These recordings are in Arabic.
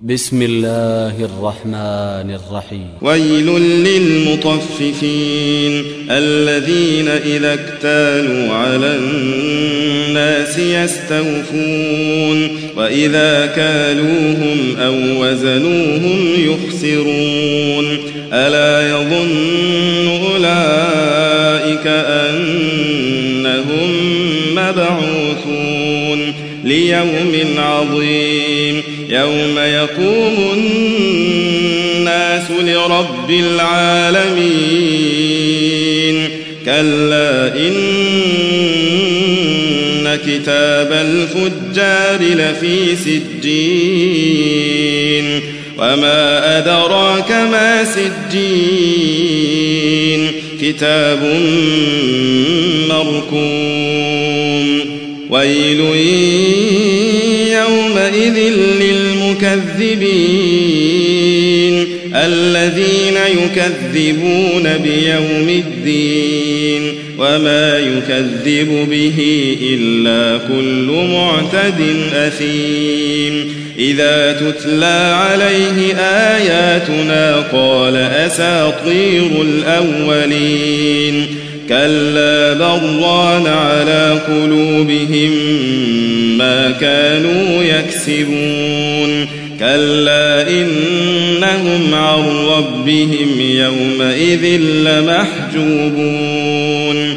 بسم الله الرحمن الرحيم. ويل للمطففين الذين إذا اكتالوا على الناس يستوفون وإذا كالوهم أو وزنوهم يخسرون ألا يظن أولئك أنهم مبعوثون ليوم عظيم يوم يقوم الناس لرب العالمين كلا إن كتاب الفجار لفي سجين وما أدراك ما سجين كتاب مرقوم ويل يومئذ للمكذبين الذين يكذبون بيوم الدين وما يكذب به إلا كل معتد أثيم إذا تتلى عليه آياتنا قال أساطير الأولين كلا بران على قلوبهم ما كانوا يكسبون كلا إنهم عن ربهم يومئذ لمحجوبون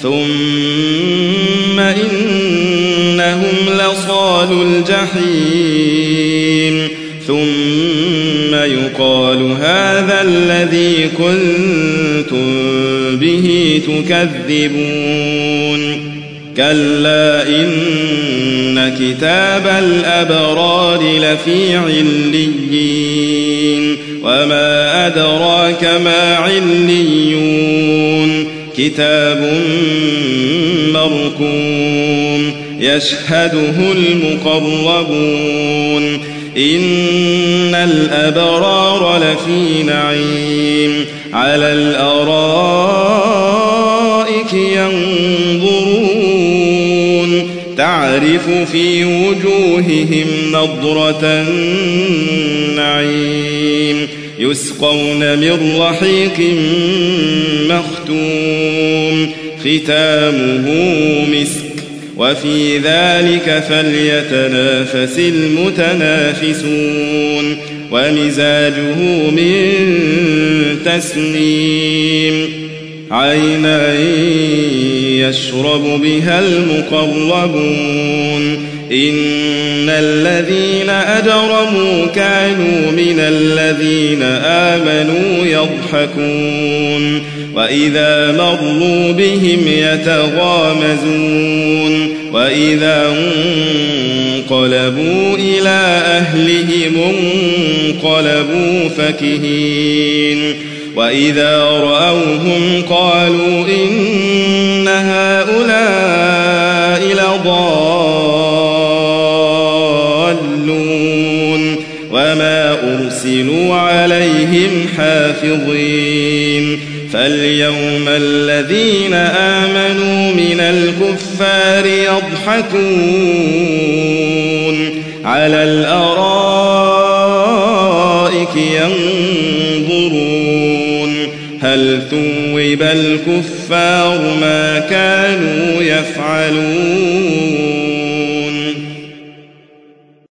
ثم إنهم لصالوا الجحيم ثم يقال هذا الذي كنتم به تكذبون كلا إن كتاب الأبرار لفي عليين وما أدراك ما عليون كتاب مرقوم يشهده المقربون إن الأبرار لفي نعيم على الأرائك ينظرون تعرف في وجوههم نضرة النعيم يسقون من رحيق مختوم ختامه مسك وفي ذلك فليتنافس المتنافسون ومزاجه من تسنيم عينا يشرب بها المقربون إن الذين أجرموا كانوا من الذين آمنوا يضحكون وإذا مروا بهم يتغامزون وإذا انقلبوا إلى أهلهم انقلبوا فكهين وإذا رأوهم قالوا إن هؤلاء لضالون وما أرسلوا عليهم حافظين فاليوم الذين آمنوا من الكفار يضحكون على الأرائك ينظرون هل ثوب الكفار ما كانوا